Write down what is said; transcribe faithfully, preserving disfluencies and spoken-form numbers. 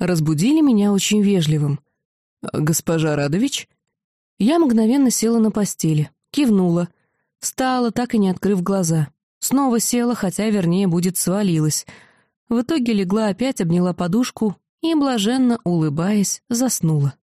разбудили меня очень вежливым. «Госпожа Радович?» Я мгновенно села на постели, кивнула, встала, так и не открыв глаза. Снова села, хотя, вернее, будет свалилась. В итоге легла опять, обняла подушку и, блаженно улыбаясь, заснула.